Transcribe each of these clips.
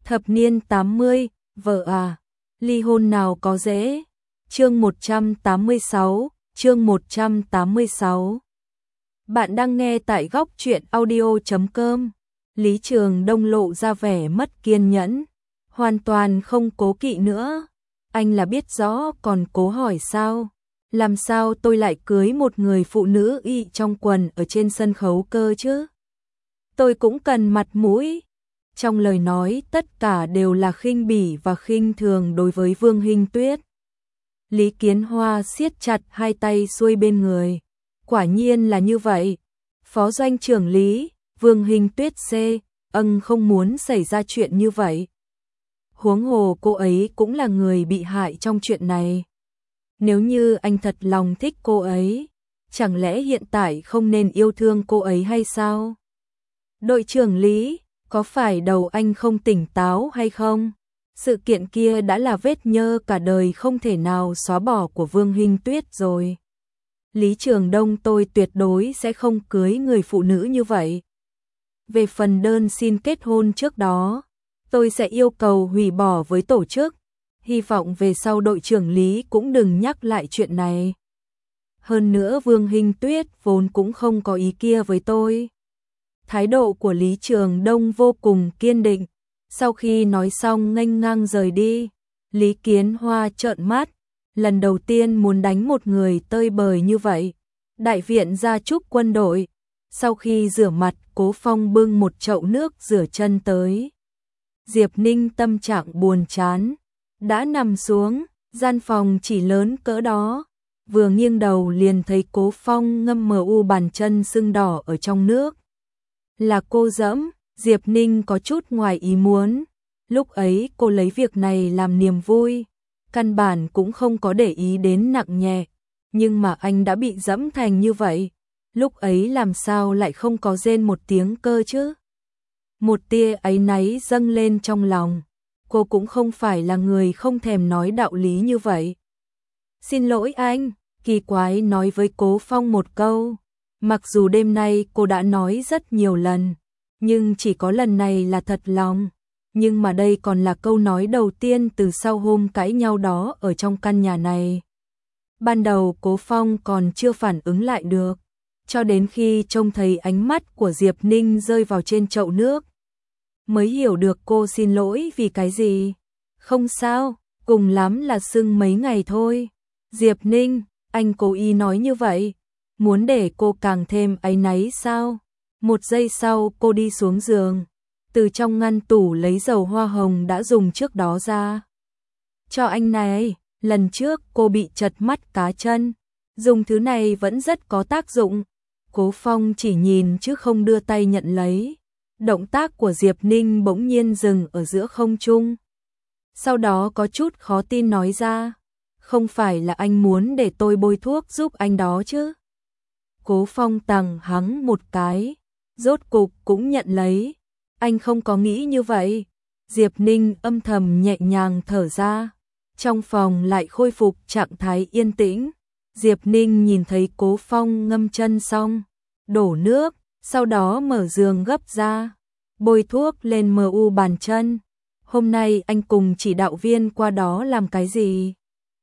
Thập niên 80, vợ à, ly hôn nào có dễ. Chương 186, chương 186. Bạn đang nghe tại góc truyện audio.com. Lý Trường Đông lộ ra vẻ mất kiên nhẫn, hoàn toàn không cố kỵ nữa. Anh là biết rõ còn cố hỏi sao? Làm sao tôi lại cưới một người phụ nữ y trong quần ở trên sân khấu cơ chứ? Tôi cũng cần mặt mũi. Trong lời nói tất cả đều là khinh bỉ và khinh thường đối với Vương Hinh Tuyết. Lý Kiến Hoa siết chặt hai tay xuôi bên người. Quả nhiên là như vậy. Phó doanh trưởng Lý, Vương Hinh Tuyết không muốn xảy ra chuyện như vậy. Huống hồ cô ấy cũng là người bị hại trong chuyện này. Nếu như anh thật lòng thích cô ấy, chẳng lẽ hiện tại không nên yêu thương cô ấy hay sao? Đội trưởng Lý, có phải đầu anh không tỉnh táo hay không? Sự kiện kia đã là vết nhơ cả đời không thể nào xóa bỏ của Vương Hinh Tuyết rồi. Lý Trường Đông, tôi tuyệt đối sẽ không cưới người phụ nữ như vậy. Về phần đơn xin kết hôn trước đó, tôi sẽ yêu cầu hủy bỏ với tổ chức. Hy vọng về sau đội trưởng Lý cũng đừng nhắc lại chuyện này. Hơn nữa Vương Hinh Tuyết vốn cũng không có ý kia với tôi. Thái độ của Lý Trường Đông vô cùng kiên định. Sau khi nói xong nghênh ngang rời đi, Lý Kiến Hoa trợn mắt, lần đầu tiên muốn đánh một người tơi bời như vậy. Đại viện gia trúc quân đội, sau khi rửa mặt, Cố Phong bưng một chậu nước rửa chân tới. Diệp Ninh tâm trạng buồn chán, đã nằm xuống, gian phòng chỉ lớn cỡ đó, vừa nghiêng đầu liền thấy Cố Phong ngâm bàn chân sưng đỏ ở trong nước. Là cô dẫm. Diệp Ninh có chút ngoài ý muốn, lúc ấy cô lấy việc này làm niềm vui, căn bản cũng không có để ý đến nặng nhẹ, nhưng mà anh đã bị dẫm thành như vậy, lúc ấy làm sao lại không có rên một tiếng cơ chứ? Một tia áy náy dâng lên trong lòng, cô cũng không phải là người không thèm nói đạo lý như vậy. Xin lỗi anh, kỳ quái nói với Cố Phong một câu, mặc dù đêm nay cô đã nói rất nhiều lần, nhưng chỉ có lần này là thật lòng, nhưng mà đây còn là câu nói đầu tiên từ sau hôm cãi nhau đó ở trong căn nhà này. Ban đầu Cố Phong còn chưa phản ứng lại được, cho đến khi trông thấy ánh mắt của Diệp Ninh rơi vào trên chậu nước, mới hiểu được cô xin lỗi vì cái gì. Không sao, cùng lắm là sưng mấy ngày thôi. Diệp Ninh, anh cố ý nói như vậy, muốn để cô càng thêm áy náy sao? Một giây sau cô đi xuống giường, từ trong ngăn tủ lấy dầu hoa hồng đã dùng trước đó ra. Cho anh này, lần trước cô bị chật mắt cá chân, dùng thứ này vẫn rất có tác dụng. Cố Phong chỉ nhìn chứ không đưa tay nhận lấy. Động tác của Diệp Ninh bỗng nhiên dừng ở giữa không trung. Sau đó có chút khó tin nói ra, không phải là anh muốn để tôi bôi thuốc giúp anh đó chứ? Cố Phong tằng hắng một cái, rốt cục cũng nhận lấy. Anh không có nghĩ như vậy. Diệp Ninh âm thầm nhẹ nhàng thở ra. Trong phòng lại khôi phục trạng thái yên tĩnh. Diệp Ninh nhìn thấy Cố Phong ngâm chân xong, đổ nước, sau đó mở giường gấp ra, bôi thuốc lên bàn chân. Hôm nay anh cùng chỉ đạo viên qua đó làm cái gì?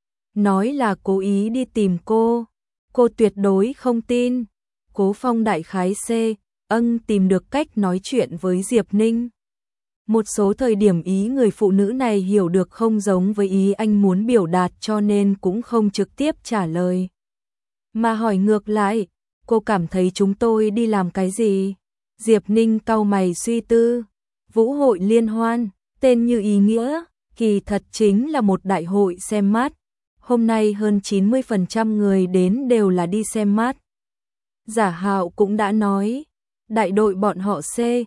Nói là cố ý đi tìm cô tuyệt đối không tin. Cố Phong đại khái tìm được cách nói chuyện với Diệp Ninh. Một số thời điểm ý người phụ nữ này hiểu được không giống với ý anh muốn biểu đạt, cho nên cũng không trực tiếp trả lời, mà hỏi ngược lại, cô cảm thấy chúng tôi đi làm cái gì? Diệp Ninh cau mày suy tư. Vũ hội liên hoan, tên như ý nghĩa, kỳ thật chính là một đại hội xem mát. Hôm nay hơn 90% người đến đều là đi xem mát. Giả Hạo cũng đã nói, đại đội bọn họ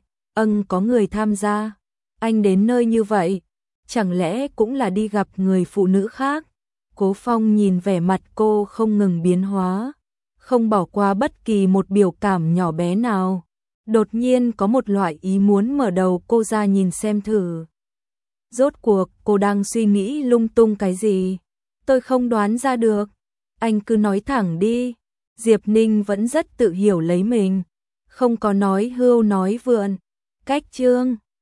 có người tham gia. Anh đến nơi như vậy, chẳng lẽ cũng là đi gặp người phụ nữ khác? Cố Phong nhìn vẻ mặt cô không ngừng biến hóa, không bỏ qua bất kỳ một biểu cảm nhỏ bé nào. Đột nhiên có một loại ý muốn mở đầu cô ra nhìn xem thử. Rốt cuộc cô đang suy nghĩ lung tung cái gì? Tôi không đoán ra được. Anh cứ nói thẳng đi. Diệp Ninh vẫn rất tự hiểu lấy mình, không có nói hưu nói vượn. Cách chương